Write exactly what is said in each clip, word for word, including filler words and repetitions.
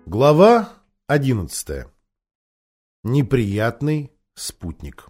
Глава одиннадцатая. Неприятный спутник.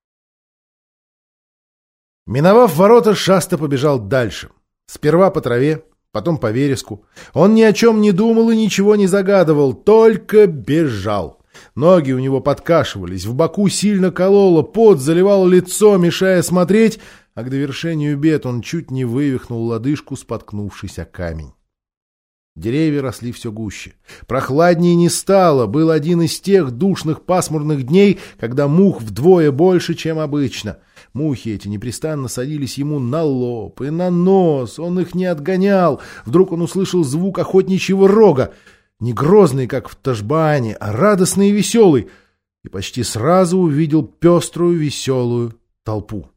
Миновав ворота, Шаста побежал дальше. Сперва по траве, потом по вереску. Он ни о чем не думал и ничего не загадывал, только бежал. Ноги у него подкашивались, в боку сильно кололо, пот заливал лицо, мешая смотреть, а к довершению бед он чуть не вывихнул лодыжку, споткнувшись о камень. Деревья росли все гуще. Прохладнее не стало. Был один из тех душных пасмурных дней, когда мух вдвое больше, чем обычно. Мухи эти непрестанно садились ему на лоб и на нос. Он их не отгонял. Вдруг он услышал звук охотничьего рога. Не грозный, как в Ташбаане, а радостный и веселый. И почти сразу увидел пеструю веселую толпу.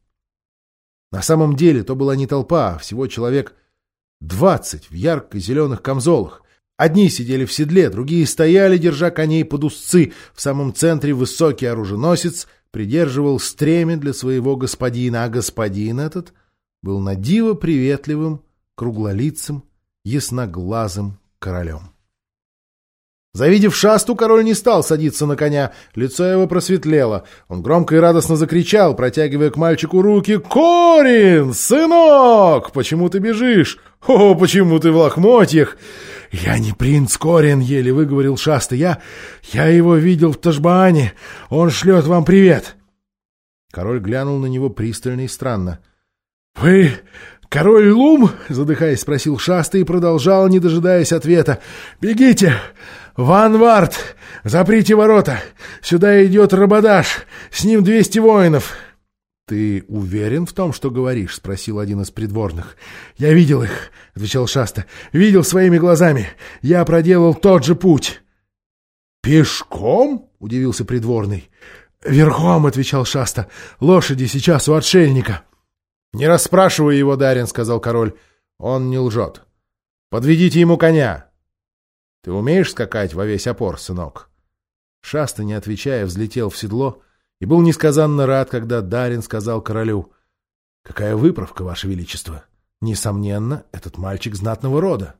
На самом деле то была не толпа, а всего человек двадцать в ярко-зеленых камзолах. Одни сидели в седле, другие стояли, держа коней под узцы. В самом центре высокий оруженосец придерживал стремя для своего господина, а господин этот был на диво приветливым, круглолицым, ясноглазым королем. Завидев Шасту, король не стал садиться на коня, лицо его просветлело. Он громко и радостно закричал, протягивая к мальчику руки: «Корин, сынок, почему ты бежишь? О, почему ты в лохмотьях?» «Я не принц Корин», — еле выговорил Шаста. «Я... я его видел в Ташбаане. Он шлет вам привет». Король глянул на него пристально и странно. «Вы король Лум?» — задыхаясь, спросил Шаста и продолжал, не дожидаясь ответа. «Бегите! Ванвард! Заприте ворота! Сюда идет Рабадаш! С ним двести воинов!» «Ты уверен в том, что говоришь?» — спросил один из придворных. «Я видел их», — отвечал Шаста. «Видел своими глазами. Я проделал тот же путь». «Пешком?» — удивился придворный. «Верхом», — отвечал Шаста. «Лошади сейчас у отшельника». «Не расспрашивай его, Дарин», — сказал король. «Он не лжет. Подведите ему коня». «Ты умеешь скакать во весь опор, сынок?» Шаста, не отвечая, взлетел в седло и был несказанно рад, когда Дарин сказал королю: «Какая выправка, ваше величество! Несомненно, этот мальчик знатного рода».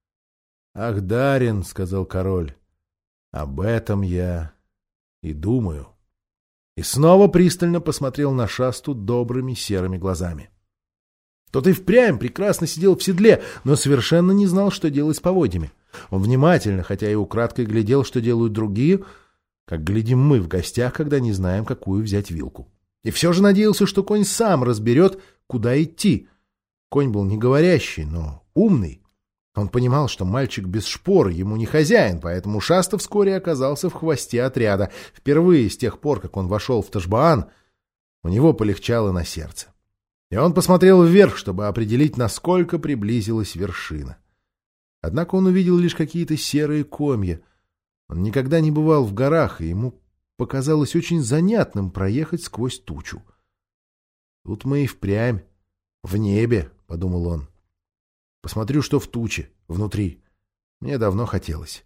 «Ах, Дарин», — сказал король, — «об этом я и думаю». И снова пристально посмотрел на Шасту добрыми серыми глазами. Тот и впрямь прекрасно сидел в седле, но совершенно не знал, что делать с поводьями. Он внимательно, хотя и украдкой, глядел, что делают другие, как глядим мы в гостях, когда не знаем, какую взять вилку. И все же надеялся, что конь сам разберет, куда идти. Конь был не говорящий, но умный. Он понимал, что мальчик без шпор ему не хозяин, поэтому Шаста вскоре оказался в хвосте отряда. Впервые с тех пор, как он вошел в Ташбаан, у него полегчало на сердце. И он посмотрел вверх, чтобы определить, насколько приблизилась вершина. Однако он увидел лишь какие-то серые комья. Он никогда не бывал в горах, и ему показалось очень занятным проехать сквозь тучу. «Тут мы и впрямь в небе», — подумал он. «Посмотрю, что в туче, внутри. Мне давно хотелось».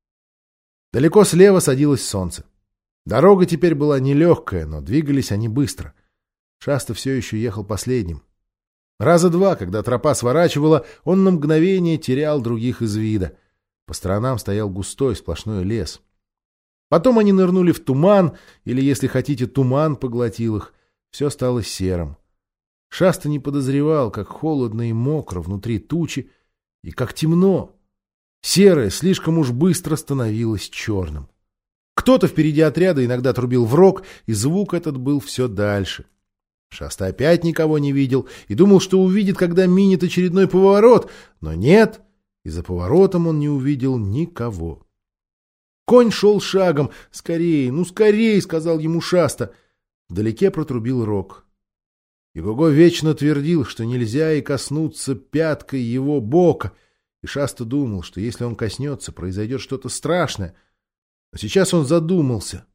Далеко слева садилось солнце. Дорога теперь была нелегкая, но двигались они быстро. Шаста все еще ехал последним. Раза два, когда тропа сворачивала, он на мгновение терял других из вида. По сторонам стоял густой сплошной лес. Потом они нырнули в туман, или, если хотите, туман поглотил их. Все стало серым. Шаста не подозревал, как холодно и мокро внутри тучи, и как темно. Серое слишком уж быстро становилось черным. Кто-то впереди отряда иногда трубил в рог, и звук этот был все дальше. Шаста опять никого не видел и думал, что увидит, когда минет очередной поворот, но нет, и за поворотом он не увидел никого. Конь шел шагом. «Скорей, ну скорей!» — сказал ему Шаста. Вдалеке протрубил рог. И Гого вечно твердил, что нельзя и коснуться пяткой его бока, и Шаста думал, что если он коснется, произойдет что-то страшное. Но сейчас он задумался.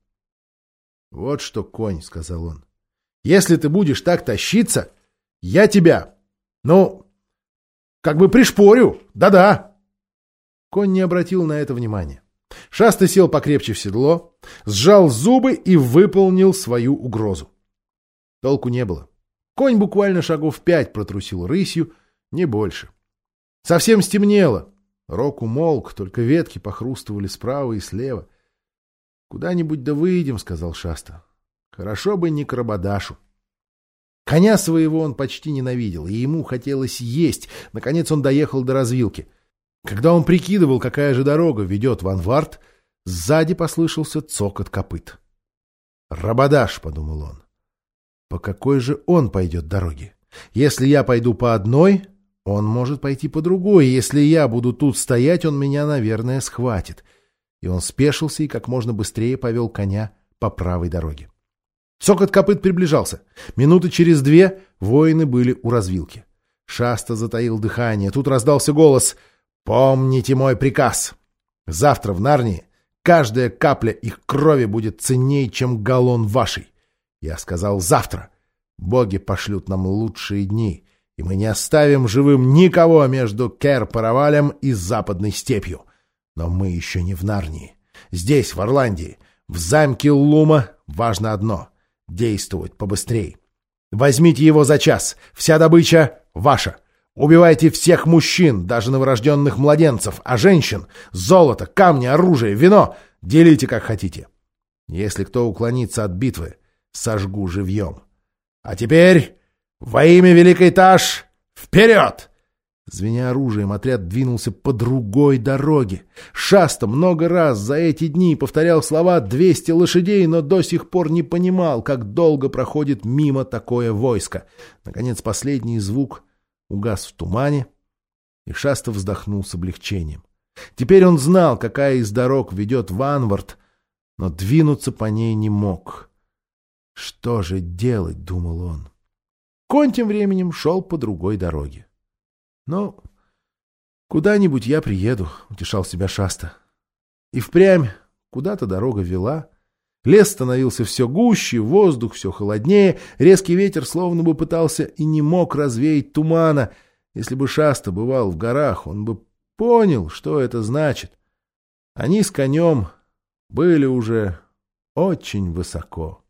«Вот что, конь», — сказал он, — «если ты будешь так тащиться, я тебя, ну, как бы пришпорю, да-да». Конь не обратил на это внимания. Шаста сел покрепче в седло, сжал зубы и выполнил свою угрозу. Толку не было. Конь буквально шагов пять протрусил рысью, не больше. Совсем стемнело. Рок умолк, только ветки похрустывали справа и слева. — Куда-нибудь да выйдем, — сказал Шаста. — Хорошо бы не к Рабадашу. Коня своего он почти ненавидел, и ему хотелось есть. Наконец он доехал до развилки. Когда он прикидывал, какая же дорога ведет в Анвард, сзади послышался цокот копыт. «Рабадаш», — подумал он. «По какой же он пойдет дороге? Если я пойду по одной, он может пойти по другой. Если я буду тут стоять, он меня, наверное, схватит». И он спешился и как можно быстрее повел коня по правой дороге. Цокот копыт приближался. Минуты через две воины были у развилки. Шаста затаил дыхание. Тут раздался голос: «Помните мой приказ. Завтра в Нарнии каждая капля их крови будет ценнее, чем галлон вашей. Я сказал завтра. Боги пошлют нам лучшие дни, и мы не оставим живым никого между Кер-Паравалем и Западной степью. Но мы еще не в Нарнии. Здесь, в Орландии, в замке Лума, важно одно — действовать побыстрей. Возьмите его за час. Вся добыча ваша. Убивайте всех мужчин, даже новорожденных младенцев, а женщин — золото, камни, оружие, вино — делите как хотите. Если кто уклонится от битвы, сожгу живьем. А теперь, во имя Великой Таш, вперед!» Звеня оружием, отряд двинулся по другой дороге. Шаста много раз за эти дни повторял слова «двести лошадей», но до сих пор не понимал, как долго проходит мимо такое войско. Наконец последний звук угас в тумане, и Шаста вздохнул с облегчением. Теперь он знал, какая из дорог ведет в Анвард, но двинуться по ней не мог. «Что же делать?» — думал он. Конь тем временем шел по другой дороге. «Ну, куда-нибудь я приеду», — утешал себя Шаста. И впрямь куда-то дорога вела. Лес становился все гуще, воздух все холоднее, резкий ветер словно бы пытался и не мог развеять тумана. Если бы Шаста бывал в горах, он бы понял, что это значит. Они с конем были уже очень высоко.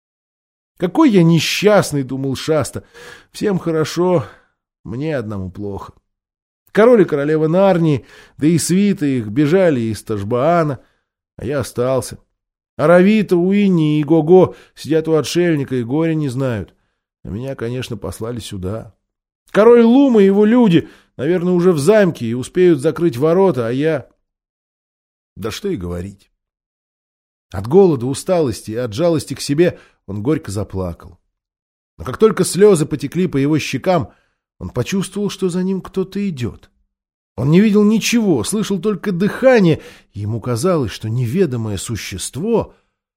«Какой я несчастный!» — думал Шаста. «Всем хорошо, мне одному плохо. Король и королева Нарнии, да и свита их бежали из Ташбаана, а я остался. Аравита, Уинни и Гого сидят у отшельника и горя не знают. А меня, конечно, послали сюда. Король Лума и его люди, наверное, уже в замке и успеют закрыть ворота, а я... Да что и говорить». От голода, усталости и от жалости к себе он горько заплакал. Но как только слезы потекли по его щекам, он почувствовал, что за ним кто-то идет. Он не видел ничего, слышал только дыхание, и ему казалось, что неведомое существо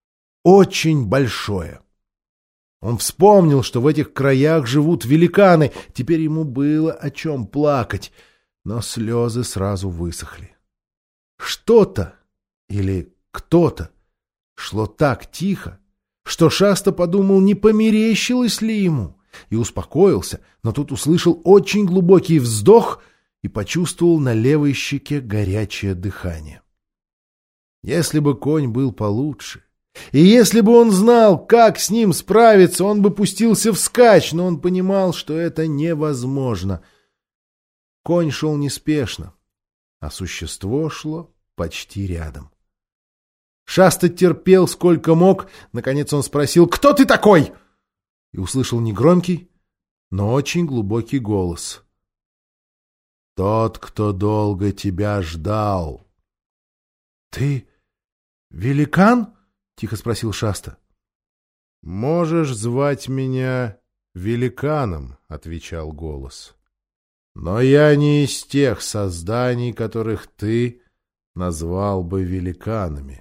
очень большое. Он вспомнил, что в этих краях живут великаны, теперь ему было о чем плакать, но слезы сразу высохли. Что-то или кто-то шло так тихо, что Шаста подумал, не померещилось ли ему, и успокоился, но тут услышал очень глубокий вздох и почувствовал на левой щеке горячее дыхание. Если бы конь был получше, и если бы он знал, как с ним справиться, он бы пустился вскачь, но он понимал, что это невозможно. Конь шел неспешно, а существо шло почти рядом. Шаста терпел сколько мог, наконец он спросил: «Кто ты такой?» И услышал негромкий, но очень глубокий голос. «Тот, кто долго тебя ждал». «Ты великан?» — тихо спросил Шаста. «Можешь звать меня великаном», — отвечал голос. «Но я не из тех созданий, которых ты назвал бы великанами».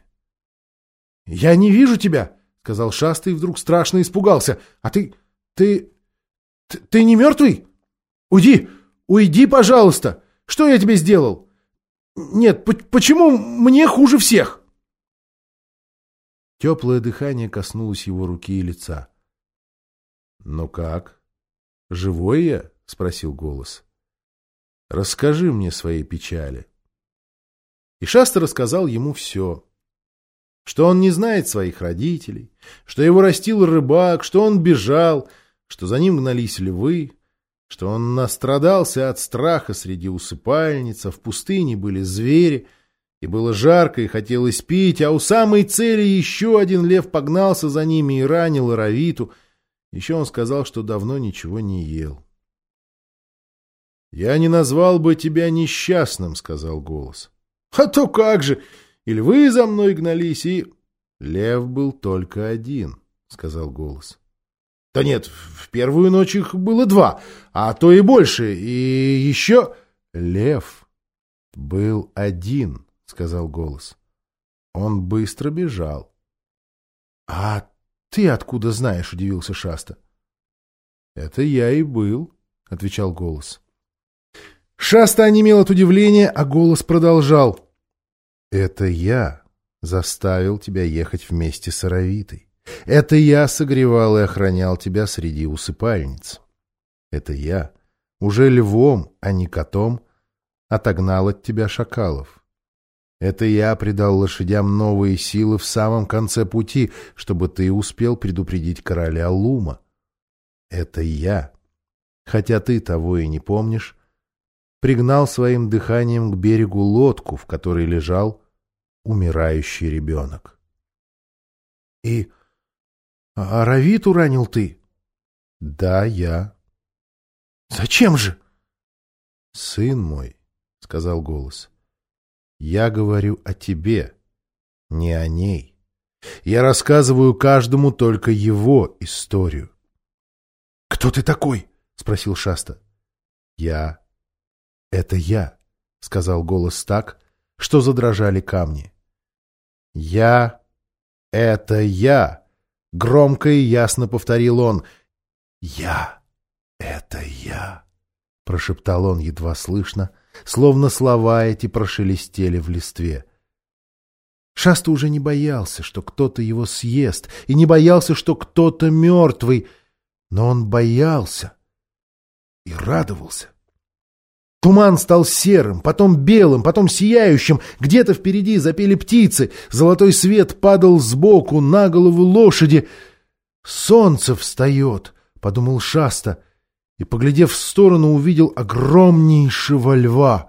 «Я не вижу тебя», — сказал Шаста и вдруг страшно испугался. «А ты... ты... ты, ты не мертвый? Уйди, уйди, пожалуйста! Что я тебе сделал? Нет, почему мне хуже всех?» Теплое дыхание коснулось его руки и лица. «Ну как? Живой я?» — спросил голос. «Расскажи мне свои печали». И Шаста рассказал ему все. Что он не знает своих родителей, что его растил рыбак, что он бежал, что за ним гнались львы, что он настрадался от страха среди усыпальниц, а в пустыне были звери, и было жарко, и хотелось пить, а у самой цели еще один лев погнался за ними и ранил Аравиту. Еще он сказал, что давно ничего не ел. «Я не назвал бы тебя несчастным», — сказал голос. «А то как же! И львы за мной гнались, и...» «Лев был только один», — сказал голос. «Да нет, в первую ночь их было два, а то и больше, и еще...» «Лев был один», — сказал голос. «Он быстро бежал». «А ты откуда знаешь?» — удивился Шаста. «Это я и был», — отвечал голос. Шаста онемел от удивления, а голос продолжал. «Это я заставил тебя ехать вместе с Аравитой. Это я согревал и охранял тебя среди усыпальниц. Это я, уже львом, а не котом, отогнал от тебя шакалов. Это я придал лошадям новые силы в самом конце пути, чтобы ты успел предупредить короля Лума. Это я, хотя ты того и не помнишь, пригнал своим дыханием к берегу лодку, в которой лежал умирающий ребенок. — И Аравиту ранил ты? — Да, я. — Зачем же? — Сын мой, — сказал голос, — я говорю о тебе, не о ней. Я рассказываю каждому только его историю. — Кто ты такой? — спросил Шаста. — Я. Это я, — сказал голос так, что задрожали камни. — Я. Это я, — громко и ясно повторил он. — Я. Это я, — прошептал он едва слышно, словно слова эти прошелестели в листве. Шаста уже не боялся, что кто-то его съест, и не боялся, что кто-то мертвый, но он боялся и радовался. Туман стал серым, потом белым, потом сияющим. Где-то впереди запели птицы. Золотой свет падал сбоку на голову лошади. «Солнце встает», — подумал Шаста, и, поглядев в сторону, увидел огромнейшего льва.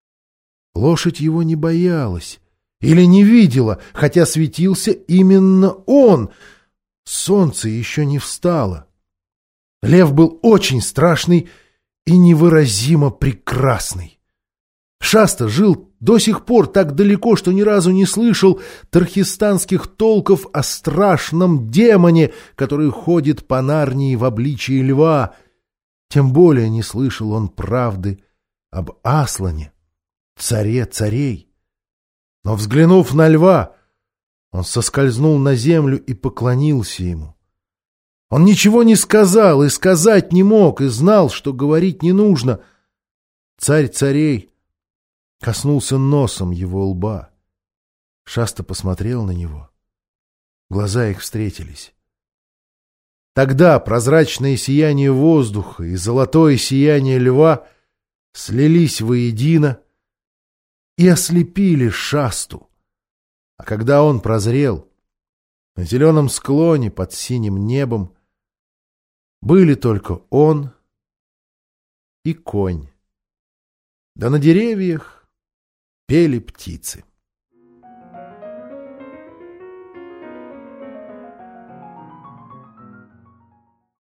Лошадь его не боялась или не видела, хотя светился именно он. Солнце еще не встало. Лев был очень страшный и невыразимо прекрасный. Шаста жил до сих пор так далеко, что ни разу не слышал тархистанских толков о страшном демоне, который ходит по Нарнии в обличии льва. Тем более не слышал он правды об Аслане, царе царей. Но, взглянув на льва, он соскользнул на землю и поклонился ему. Он ничего не сказал и сказать не мог, и знал, что говорить не нужно. Царь царей коснулся носом его лба. Шаста посмотрел на него. Глаза их встретились. Тогда прозрачное сияние воздуха и золотое сияние льва слились воедино и ослепили Шасту. А когда он прозрел, на зеленом склоне под синим небом были только он и конь, да на деревьях пели птицы.